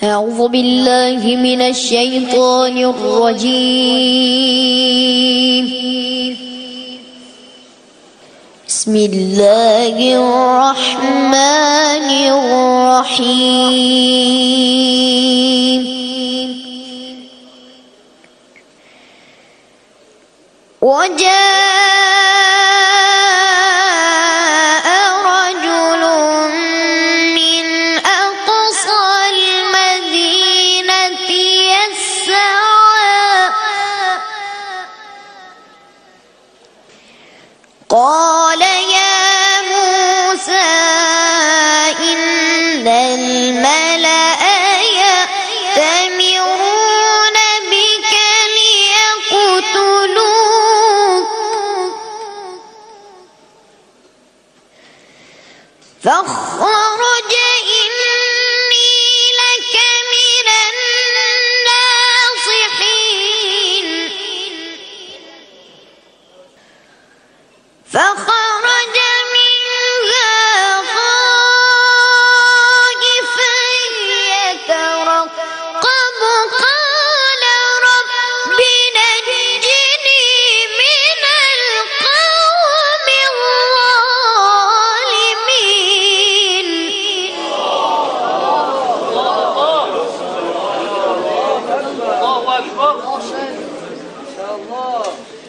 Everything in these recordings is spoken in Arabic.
أعوذ بالله من الشيطان الرجيم. بسم الله الرحمن الرحيم. وجاء رجل من أقصى المدينة يسعى قال يا موسى إن الملأ يأتمرون بك ليقتلوك فاخرج إني لك من الناصحين. فخرج منها خائفا يترقب قال رب نجني من القوم الظالمين. الله أكبر. ما شاء الله.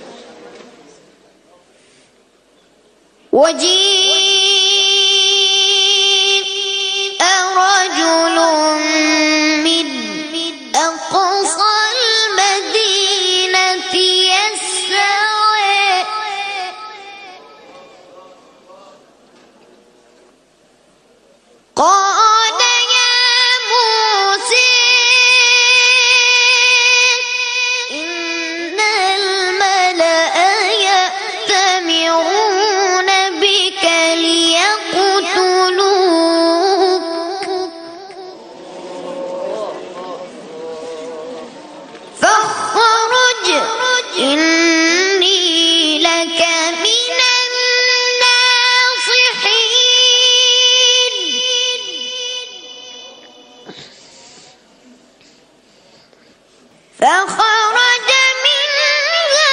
وجيء رجل من أقصى المدينة يسعى قال يا موسى إن الملأ يأتمرون بك ليقتلوك فاخرج إني لك من الناصحين. فخرج منها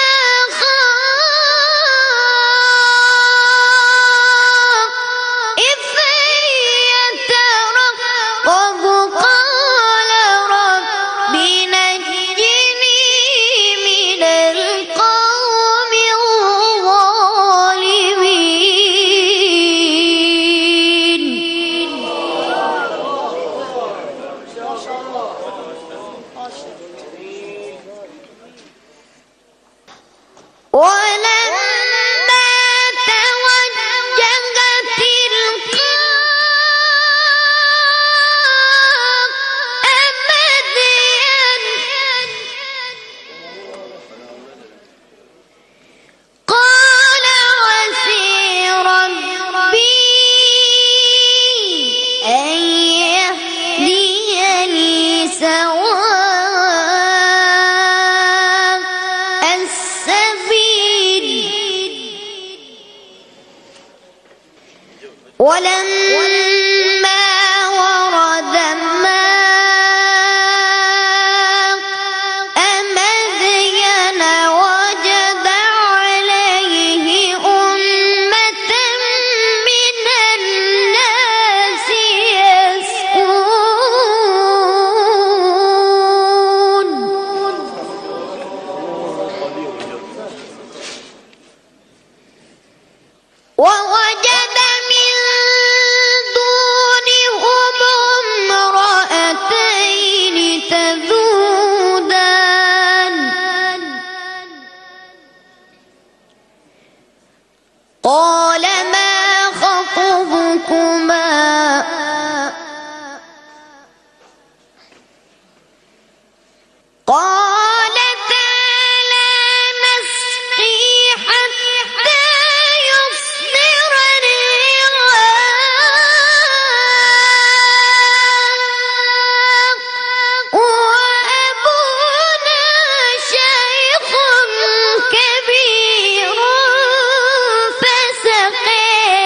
خائفا يترقب قال رب نجني من القوم الظالمين. ولما توجه تلقاء مدين قال عسى ربي أن يهديني سواء السبيل. ولما ورد ماء مدين وجد عليه أمة من الناس يسقون ووجد من دونهم امرأتين تذودان قال ما خطبكما قالتا لا نسقي حتى يصدر الرعاء وأبونا شيخ كبير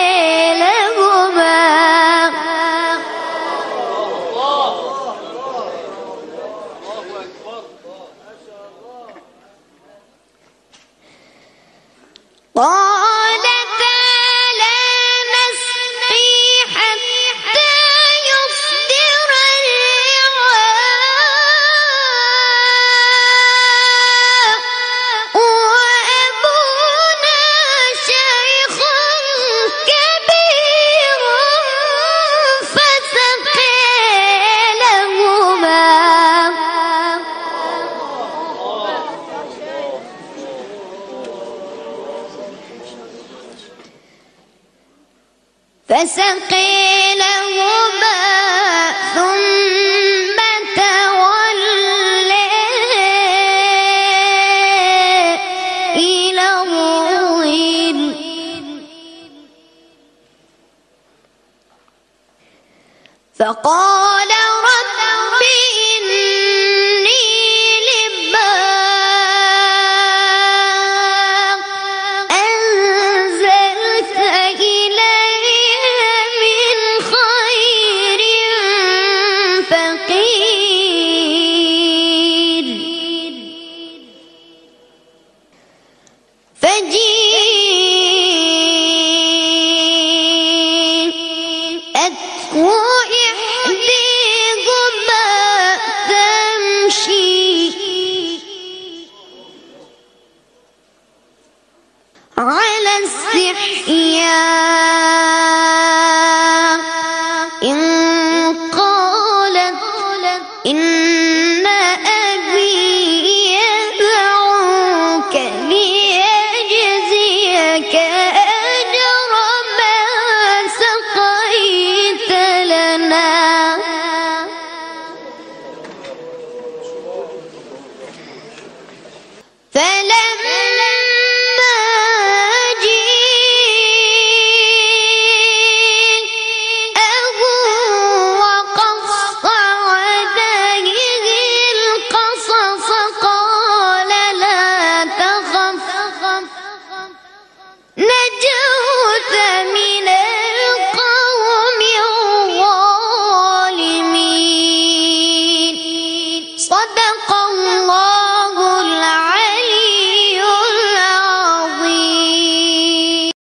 فسقي لهما فسقي لهما ثم تولى إلى الظل فقال رب إني لما أنزلت إلي من خير فقير فجيءته إحداهما تمشي على استحياء قالت إن